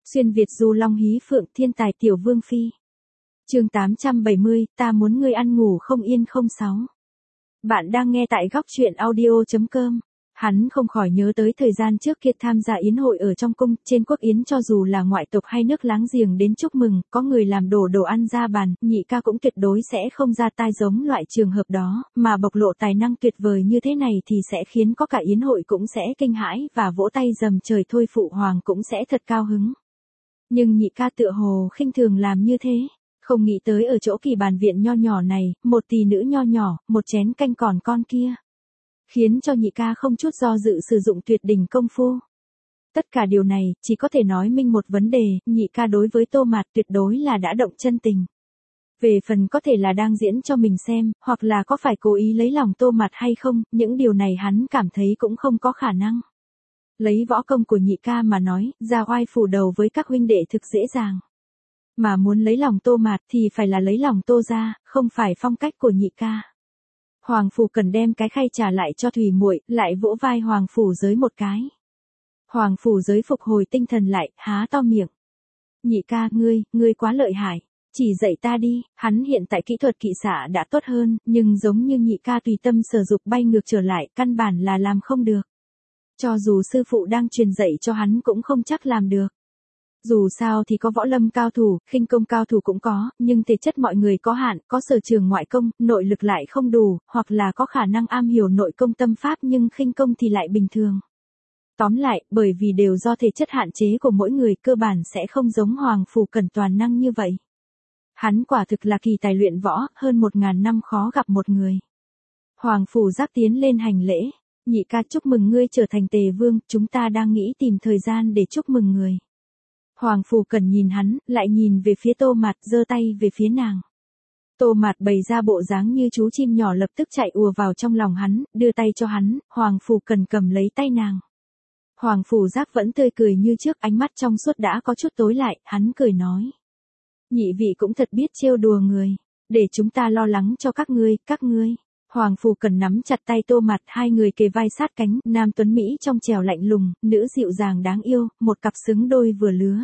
Xuyên Việt du long hí phượng thiên tài tiểu vương phi. Chương 870, ta muốn ngươi ăn ngủ không yên 06. Bạn đang nghe tại góc truyện audio.com. Hắn không khỏi nhớ tới thời gian trước kia tham gia yến hội ở trong cung, trên quốc yến cho dù là ngoại tộc hay nước láng giềng đến chúc mừng, có người làm đổ đồ ăn ra bàn, nhị ca cũng tuyệt đối sẽ không ra tai giống loại trường hợp đó, mà bộc lộ tài năng tuyệt vời như thế này thì sẽ khiến có cả yến hội cũng sẽ kinh hãi và vỗ tay rầm trời thôi, phụ hoàng cũng sẽ thật cao hứng. Nhưng nhị ca tựa hồ khinh thường làm như thế. Không nghĩ tới ở chỗ kỳ bàn viện nho nhỏ này, một tỷ nữ nho nhỏ, một chén canh còn con kia. Khiến cho nhị ca không chút do dự sử dụng tuyệt đỉnh công phu. Tất cả điều này, chỉ có thể nói minh một vấn đề, nhị ca đối với Tô Mạt tuyệt đối là đã động chân tình. Về phần có thể là đang diễn cho mình xem, hoặc là có phải cố ý lấy lòng Tô Mạt hay không, những điều này hắn cảm thấy cũng không có khả năng. Lấy võ công của nhị ca mà nói, ra oai phủ đầu với các huynh đệ thực dễ dàng. Mà muốn lấy lòng Tô Mạt thì phải là lấy lòng Tô gia, không phải phong cách của nhị ca. Hoàng phủ cần đem cái khay trả lại cho Thủy muội, lại vỗ vai Hoàng phủ giới một cái. Hoàng phủ giới phục hồi tinh thần lại, há to miệng. Nhị ca, ngươi quá lợi hại. Chỉ dạy ta đi, hắn hiện tại kỹ thuật kỵ xạ đã tốt hơn, nhưng giống như nhị ca tùy tâm sở dục bay ngược trở lại, căn bản là làm không được. Cho dù sư phụ đang truyền dạy cho hắn cũng không chắc làm được. Dù sao thì có võ lâm cao thủ, khinh công cao thủ cũng có, nhưng thể chất mọi người có hạn, có sở trường ngoại công, nội lực lại không đủ, hoặc là có khả năng am hiểu nội công tâm pháp nhưng khinh công thì lại bình thường. Tóm lại, bởi vì đều do thể chất hạn chế của mỗi người, cơ bản sẽ không giống Hoàng phủ cần toàn năng như vậy. Hắn quả thực là kỳ tài luyện võ, hơn 1000 năm khó gặp một người. Hoàng phủ giác tiến lên hành lễ. Nhị ca, chúc mừng ngươi trở thành tề vương, chúng ta đang nghĩ tìm thời gian để chúc mừng người. Hoàng phủ cần nhìn hắn, lại nhìn về phía Tô Mạt, giơ tay về phía nàng. Tô Mạt bày ra bộ dáng như chú chim nhỏ lập tức chạy ùa vào trong lòng hắn, đưa tay cho hắn, Hoàng phủ cần cầm lấy tay nàng. Hoàng phủ giác vẫn tươi cười như trước, ánh mắt trong suốt đã có chút tối lại, hắn cười nói. Nhị vị cũng thật biết trêu đùa người, để chúng ta lo lắng cho các ngươi. Hoàng phủ cần nắm chặt tay Tô Mạt, hai người kề vai sát cánh, nam tuấn Mỹ trong trẻo lạnh lùng, nữ dịu dàng đáng yêu, một cặp xứng đôi vừa lứa.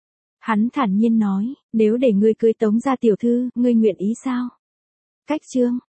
Hắn thản nhiên nói, nếu để ngươi cưới Tống gia tiểu thư, ngươi nguyện ý sao? Cách chương,